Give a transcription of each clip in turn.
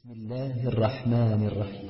بسم الله الرحمن الرحيم.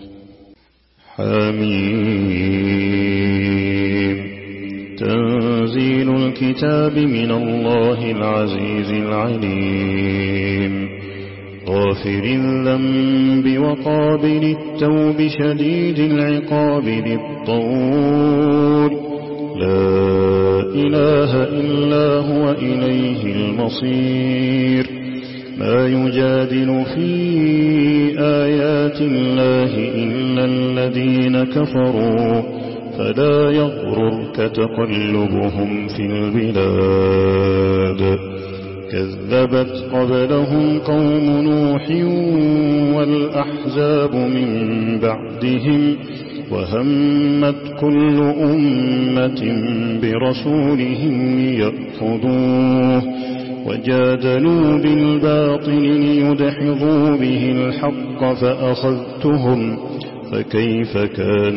حميم. تنزيل الكتاب من الله العزيز العليم، غافر الذنب وقابل التوب شديد العقاب ذي الطول، لا إله إلا هو إليه المصير. ما يجادل في آيات الله إلا الذين كفروا، فلا يغررك تقلبهم في البلاد. كذبت قبلهم قوم نوح والأحزاب من بعدهم، وهمت كل أمة برسولهم ليأخذوه، وجادلوا بالباطل ليدحضوا به الحق فأخذتهم، فكيف كان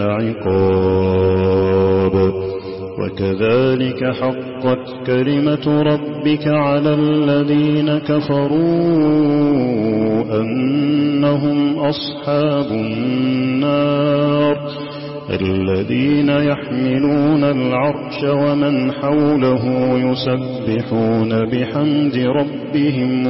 عقاب. وكذلك حقت كلمة ربك على الذين كفروا أنهم أصحاب النار، الذين يحملون العرش ومن حوله يسبحون بحمد ربهم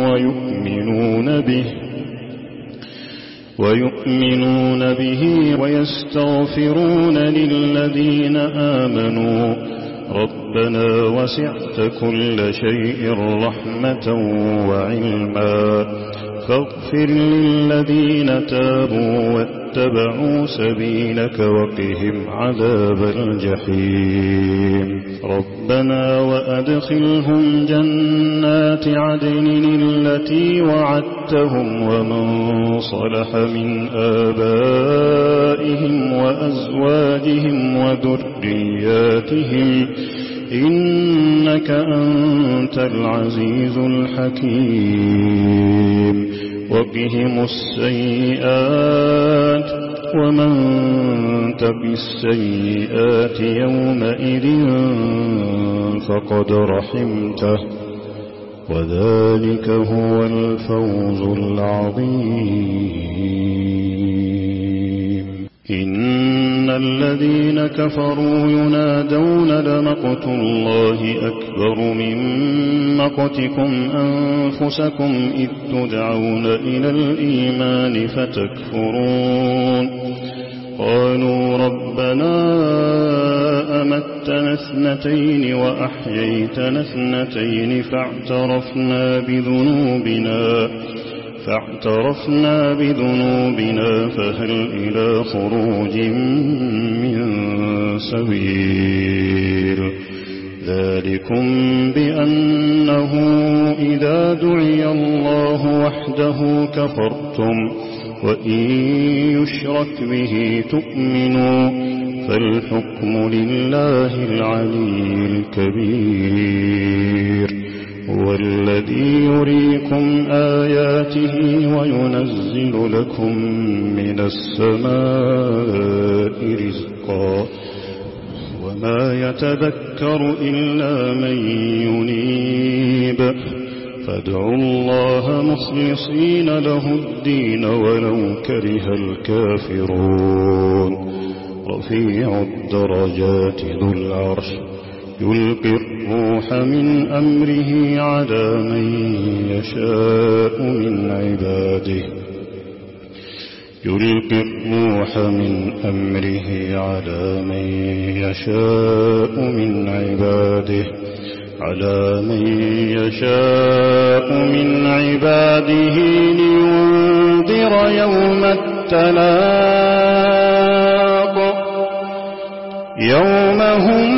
ويؤمنون به ويستغفرون للذين آمنوا، ربنا وسعت كل شيء رحمة وعلما، فاغفر للذين تابوا واتبعوا سبيلك وقهم عذاب الجحيم. ربنا وأدخلهم جنات عدن التي وعدتهم ومن صلح من آبائهم وأزواجهم وذرياتهم، إنك أنت العزيز الحكيم. وقهم السيئات، ومن تق السيئات يومئذ فقد رحمته، وذلك هو الفوز العظيم. إن الذين كفروا ينادون لمقت الله أكبر من مقتكم أنفسكم إذ تدعون إلى الإيمان فتكفرون. قالوا ربنا أمتنا اثنتين وأحييتنا اثنتين فاعترفنا بذنوبنا فهل إلى خروج من سبيل. ذلكم بأنه إذا دعي الله وحده كفرتم، وإن يشرك به تؤمنوا، فالحكم لله العلي الكبير. هو الذي يريكم آياته وينزل لكم من السماء رزقا، وما يتذكر إلا من ينيب. فادعوا الله مخلصين له الدين ولو كره الكافرون. رفيع الدرجات ذو العرش يلقي الروح من أمره على من يشاء من عباده، لينذر يوم التلاق، يوم هم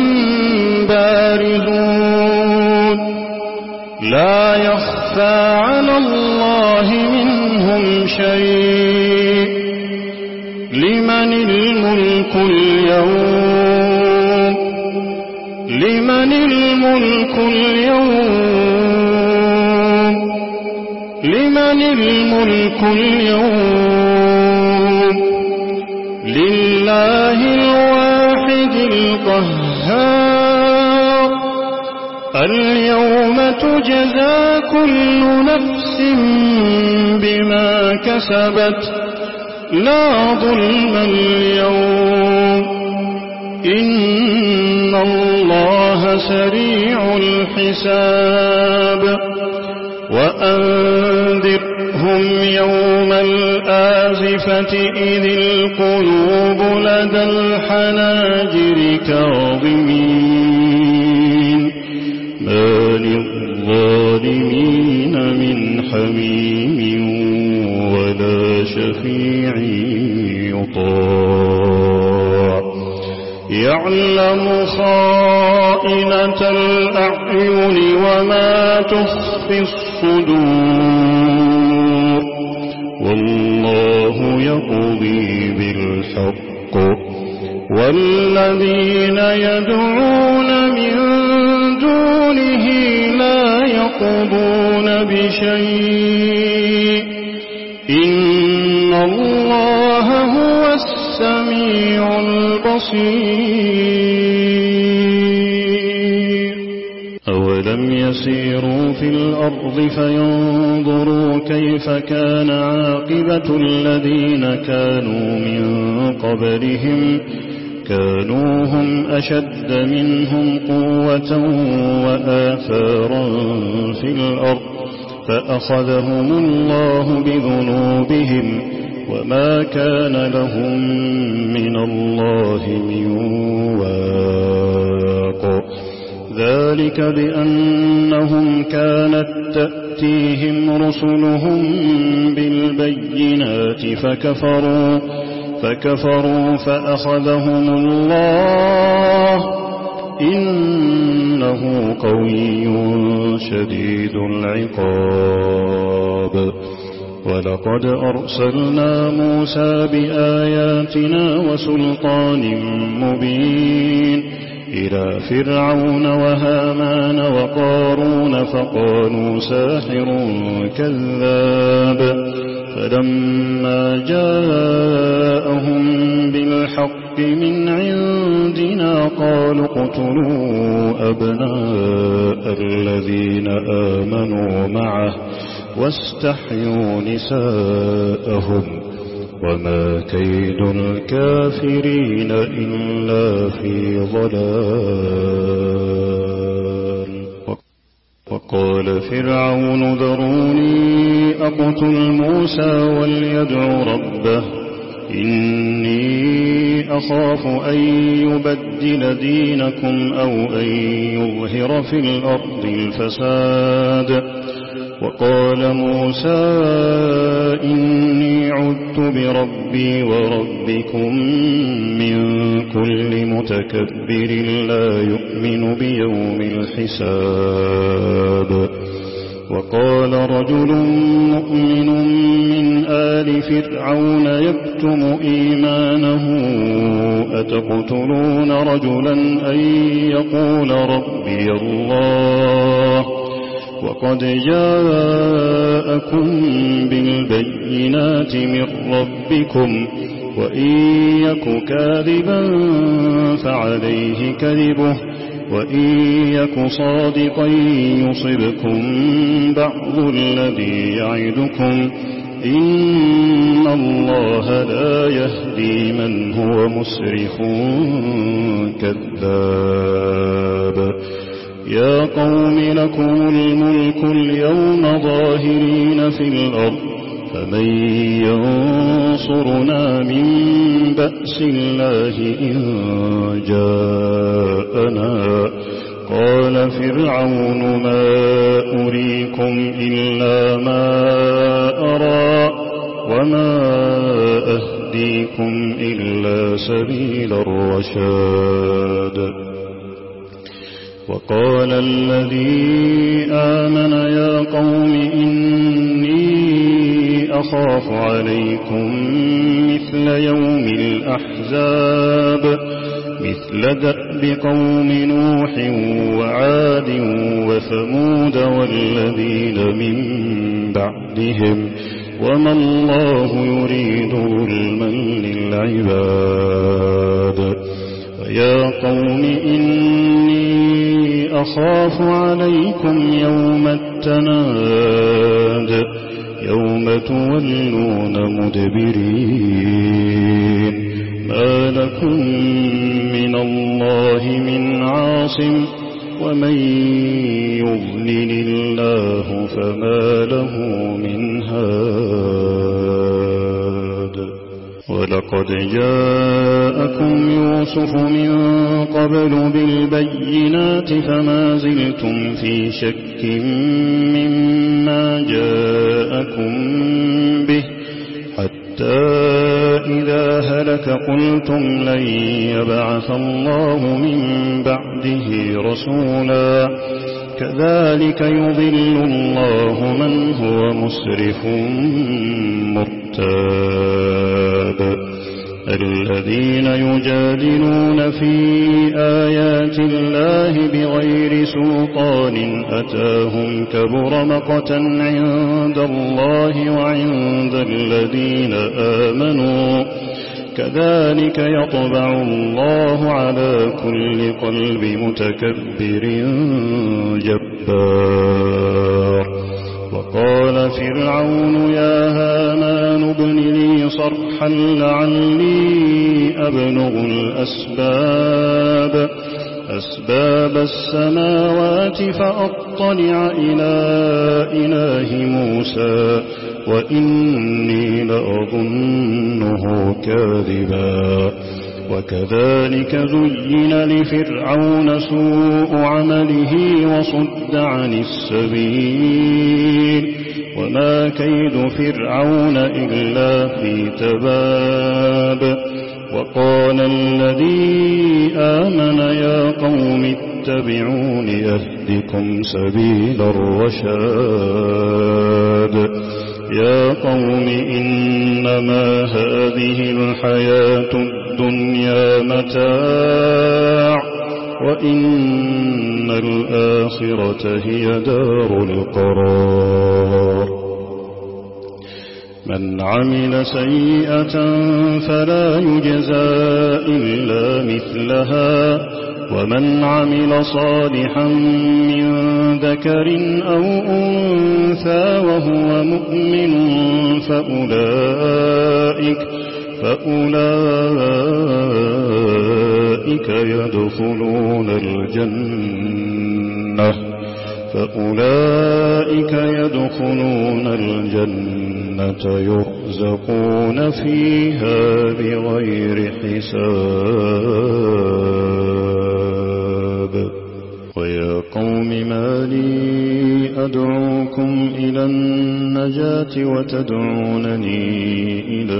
بارزون لا يخفى على الله منهم شيء. لمن الملك اليوم، لمن الملك اليوم، لمن الملك اليوم. لله الواحد القهار، اليوم تجزى كل نفس بما كسبت لا ظلم اليوم إن الله سريع الحساب وأنذرهم يوم الآزفة إذ القلوب لدى الحناجر كاظمين ما للظالمين من حميم ولا شفيع يطاع يعلم خائنة الأعين وما تخفي الصدور والله يقضي بالحق والذين يدعون من دونه لا يقضون بشيء إن الله هو السميع البصير أولم يسيروا في الأرض فينظروا كيف كان عاقبة الذين كانوا من قبلهم كانوا هم أشد منهم قوة وآثارا في الأرض فأخذهم الله بذنوبهم وما كان لهم من الله من واق ذلك بأنهم كانت تأتيهم رسلهم بالبينات فكفروا فأخذهم الله إنه قوي شديد العقاب ولقد أرسلنا موسى بآياتنا وسلطان مبين إلى فرعون وهامان وقارون فقالوا ساحر كذاب فلما جاءهم بالحق من عندنا قالوا اقتلوا أبناء الذين آمنوا معه واستحيوا نساءهم وما كيد الكافرين إلا في ضلال وقال فرعون ذروني أقتل موسى وليدع ربه إني أخاف أن يبدل دينكم أو أن يظهر في الأرض الفساد وقال موسى إني عذت بربي وربكم من كل متكبر لا يؤمن بيوم الحساب وقال رجل مؤمن من آل فرعون يكتم إيمانه أتقتلون رجلا أن يقول ربي الله وقد جاءكم بالبينات من ربكم وإن يك كاذبا فعليه كذبه وإن يك صادقا يصبكم بعض الذي يعدكم إن الله لا يهدي من هو مسرف كذاب يا قوم لكم الملك اليوم ظاهرين في الأرض فمن ينصرنا من بأس الله إن جاءنا قال فرعون ما أريكم إلا ما أرى وما أهديكم إلا سبيل الرشاد وقال الذي آمن يا قوم إني أخاف عليكم مثل يوم الأحزاب مثل دأب قوم نوح وعاد وثمود والذين من بعدهم وما الله يريد ظلما للعباد ويا قوم إني أخاف عليكم يوم التناد يوم تولون مدبرين ما لكم من الله من عاصم ومن يضلل الله فما له من هاد ولقد جاءكم يوسف من قبل بالبينات فما زلتم في شك مما جاءكم به حتى إذا هلك قلتم لن يبعث الله من بعده رسولا كذلك يضل الله من هو مسرف مرتاب الذين يجادلون في آيات الله بغير سلطان أتاهم كبر مقتا عند الله وعند الذين آمنوا كذلك يطبع الله على كل قلب متكبر جبار وقال فرعون يا هامان ابن لي صرحا لعلي أبلغ أسباب السماوات فأطلع إلى إله موسى وإني لأظنه كاذبا وكذلك زين لفرعون سوء عمله وصد عن السبيل وما كيد فرعون إلا في تباب وقال الذي آمن يا قوم اتبعون أهدكم سبيل الرشاد يا قوم إنما هذه الحياة الدنيا متاع وإن الآخرة هي دار القرار من عمل سيئة فلا يجزى إلا مثلها ومن عمل صالحا من ذكر أو أنثى وهو مؤمن فأولئك يدخلون الجنة يرزقون فيها بغير حساب ويا قوم ما لي أدعوكم إلى النجاة وتدعونني إلى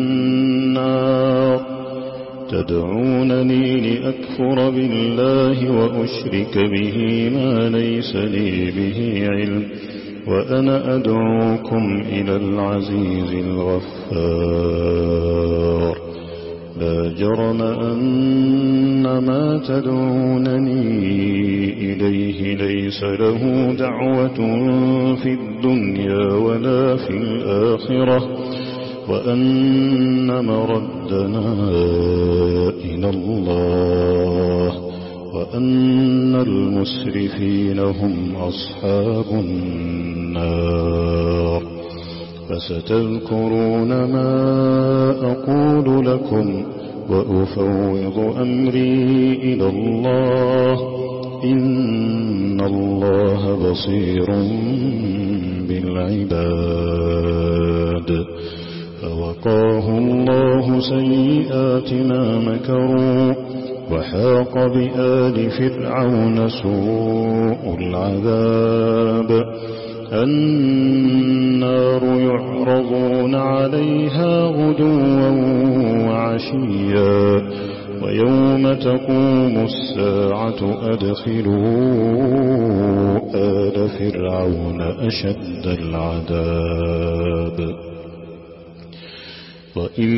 النار تدعونني لأكفر بالله وأشرك به ما ليس لي به علم وأنا أدعوكم إلى العزيز الغفار لا جرم أن ما تدعونني إليه ليس له دعوة في الدنيا ولا في الآخرة وأن مردنا إلى الله وأن المسرفين هم أصحاب النار فستذكرون ما أقول لكم وأفوض أمري إلى الله إن الله بصير بالعباد فوقاه الله سيئات ما مكروا وحاق بآل فرعون سوء العذاب النار يعرضون عليها غدوا وعشيا ويوم تقوم الساعة أدخلوا آل فرعون أشد العذاب وإذ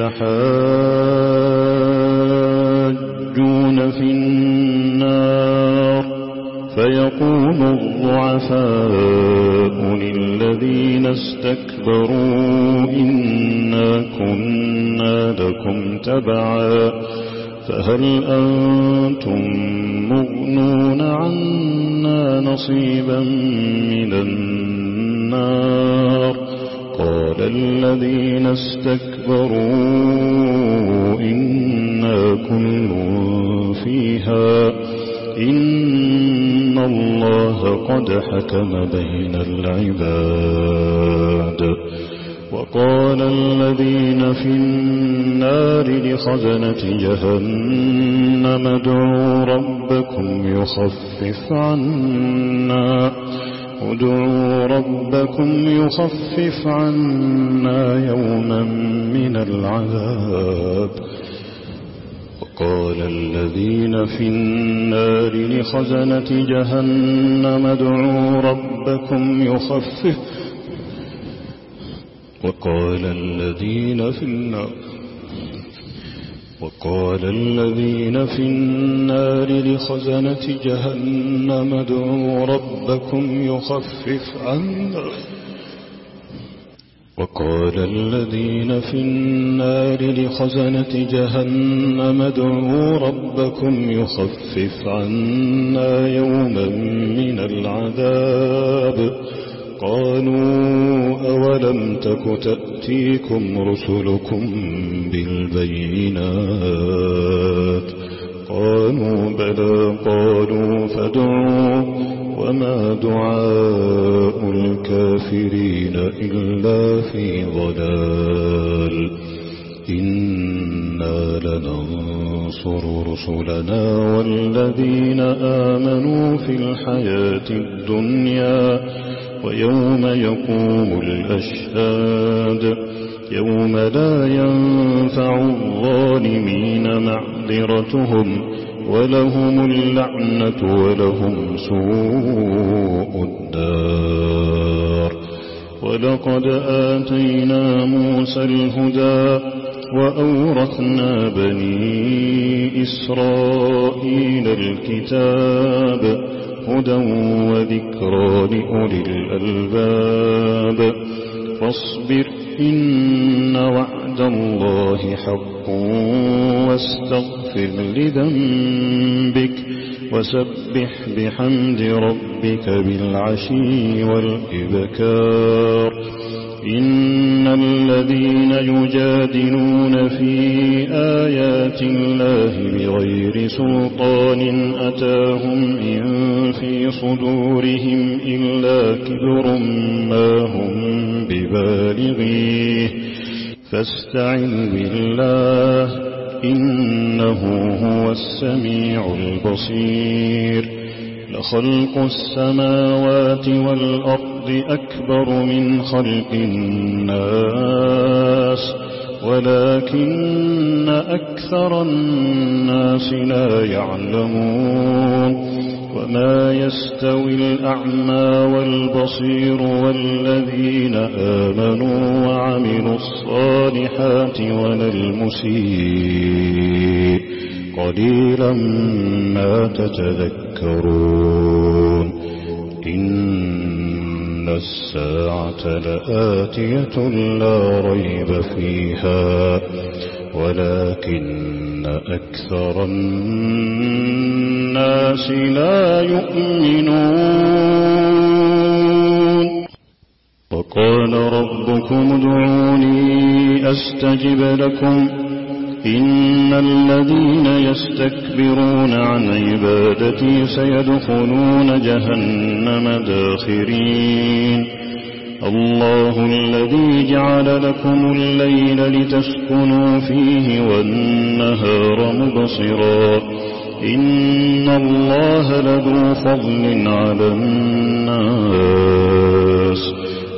يتحاجون في النار فيقول الضعفاء للذين استكبروا إنا كنا لكم تبعا فهل أنتم مغنون عنا نصيبا من النار قال الذين استكبروا إنا كل فيها إن الله قد حكم بين العباد وقال الذين في النار لخزنة جهنم ادعوا ربكم يخفف عنا يوما من العذاب وقال الذين في النار لخزنة جهنم ادعوا ربكم يخفف وقال الذين في النار لخزنة جهنم ادعوا ربكم يخفف عنا وقال الذين في النار لخزنة جهنم ادعوا ربكم يخفف عنا يوما من العذاب قالوا أولم تك تأتيكم رسلكم بالبينات قالوا بلى قالوا فادعوا وما دعاء الكافرين إلا في ضلال إنا لننصر رسلنا والذين آمنوا في الحياة الدنيا ويوم يقوم الأشهاد يوم لا ينفع الظالمين معذرتهم ولهم اللعنة ولهم سوء الدار ولقد آتينا موسى الهدى وأورثنا بني إسرائيل الكتاب هدى وذكرى لأولي الألباب فاصبر إن وعد الله حق واستغفر لذنبك وسبح بحمد ربك بالعشي والإبكار إن الذين يجادلون في آيات الله بغير سلطان أتاهم إن في صدورهم إلا كبر ما هم ببالغيه فاستعن بالله إنه هو السميع البصير لخلق السماوات والأرض أكبر من خلق الناس ولكن أكثر الناس لا يعلمون وما يستوي الأعمى والبصير والذين آمنوا وعملوا الصالحات ولا المسيء قليلا ما تتذكرون إن الساعة لآتية لا ريب فيها ولكن أكثر الناس لا يؤمنون وقال ربكم ادعوني أستجب لكم إن الذين يستكبرون عن عبادتي سيدخلون جهنم داخرين الله الذي جعل لكم الليل لتسكنوا فيه والنهار مبصرا إن الله لذو فضل على الناس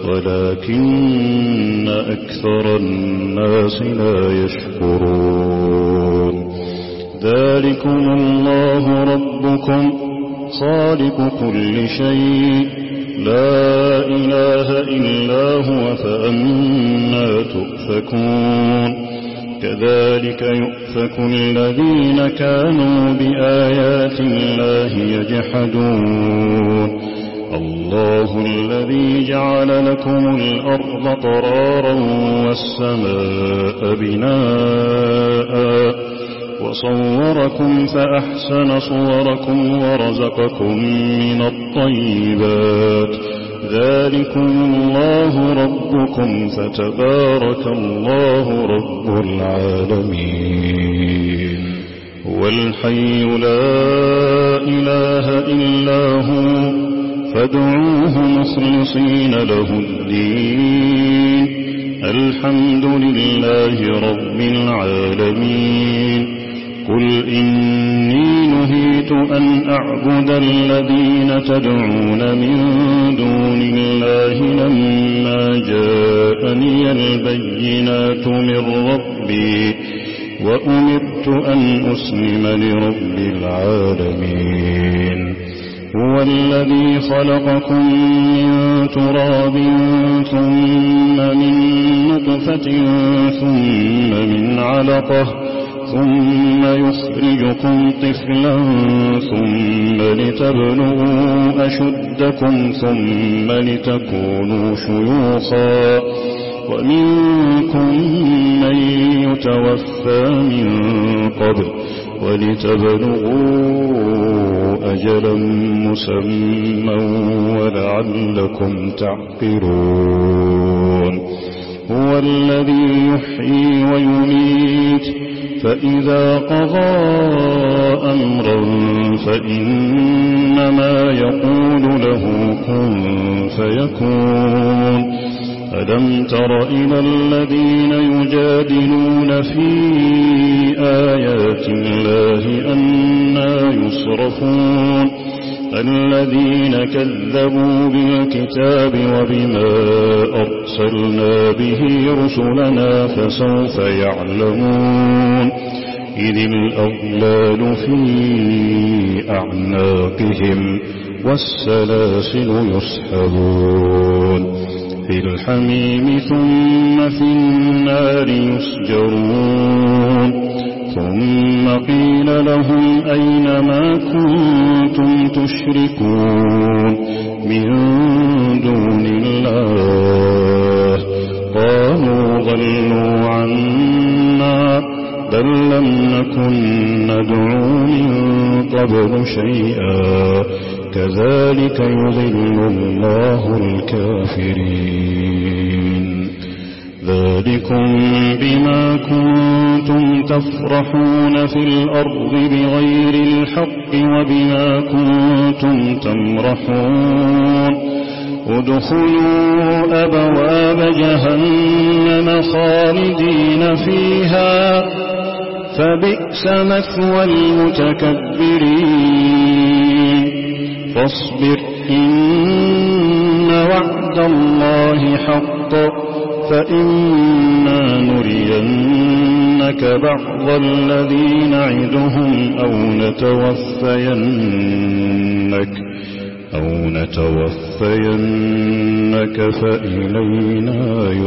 ولكن أكثر الناس لا يشكرون ذلكم الله ربكم خالق كل شيء لا إله إلا هو فأنى تؤفكون كذلك يؤفك الذين كانوا بآيات الله يجحدون الله الذي جعل لكم الأرض قرارا والسماء بناء فصوركم فأحسن صوركم ورزقكم من الطيبات ذلكم الله ربكم فتبارك الله رب العالمين هو الحي لا إله إلا هو فادعوه مخلصين له الدين الحمد لله رب العالمين قل إني نهيت أن أعبد الذين تدعون من دون الله لما جاءني البينات من ربي وأمرت أن أسلم لرب العالمين هو الذي خلقكم من تراب ثم من نطفة ثم من علقة ثم يخرجكم طفلا ثم لتبلغوا أشدكم ثم لتكونوا شيوخا ومنكم من يتوفى من قبل ولتبلغوا أجلا مسمى ولعلكم تعقلون هو الذي يحيي ويميت فإذا قضى أمرا فإنما يقول له كن فيكون ألم تر إلى الذين يجادلون في آيات الله أنى يصرفون الذين كذبوا بالكتاب وبما أرسلنا به رسلنا فسوف يعلمون إذ الأغلال في أعناقهم والسلاسل يسحبون في الحميم ثم في النار يسجرون ثم قيل لهم أين ما كنتم تشركون من دون الله قالوا ضلوا عنا بل لم نكن ندعو من قبل شيئا كذلك يضل الله الكافرين ذلكم بما كنتم تفرحون في الأرض بغير الحق وبما كنتم تمرحون ادخلوا أبواب جهنم خالدين فيها فبئس مثوى المتكبرين فاصبر إن وعد الله حق فإما نرينك بعض الذي نعدهم أو نتوفينك فإلينا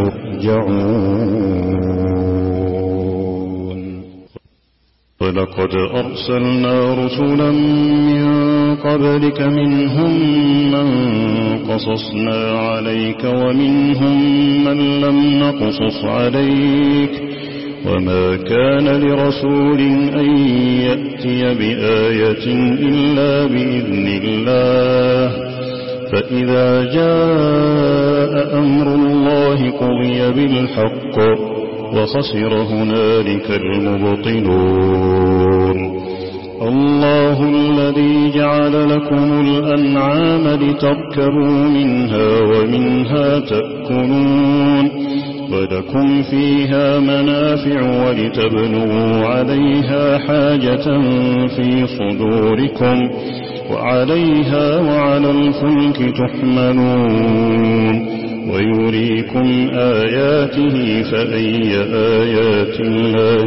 يرجعون ولقد أرسلنا رسلا من قبلك منهم من قصصنا عليك ومنهم من لم نقصص عليك وما كان لرسول أن يأتي بآية إلا بإذن الله فإذا جاء أمر الله قضي بالحق وخسر هنالك المبطلون الله الذي جعل لكم الأنعام لتركبوا منها ومنها تأكلون ولكم فيها منافع ولتبلغوا عليها حاجة في صدوركم وعليها وعلى الفلك تحملون ويريكم آياته فأي آيات الله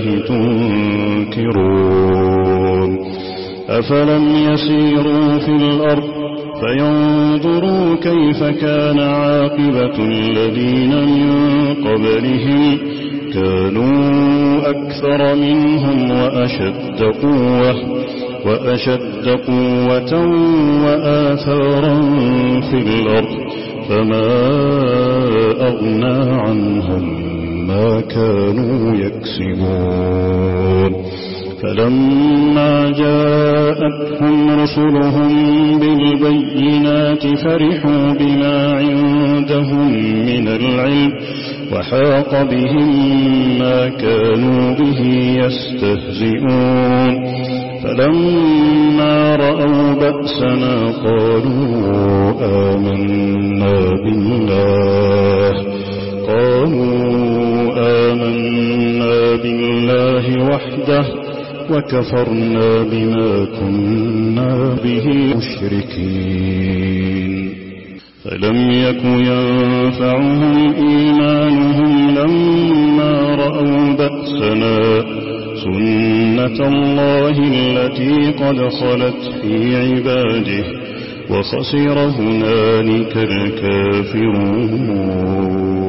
تنكرون أفلم يسيروا في الأرض فينظروا كيف كان عاقبة الذين من قبلهم كانوا أكثر منهم وأشد قوة وآثارا في الأرض فما أغنى عنهم ما كانوا يكسبون فلما جاءتهم رسلهم بالبينات فرحوا بما عندهم من العلم وحاق بهم ما كانوا به يستهزئون فلما رأوا بأسنا قالوا آمنا بالله وحده وكفرنا بما كنا به مشركين فلم يك ينفعهم إيمانهم لما رأوا بأسنا سنة الله التي قد خلت في عباده وخسر هنالك الكافرون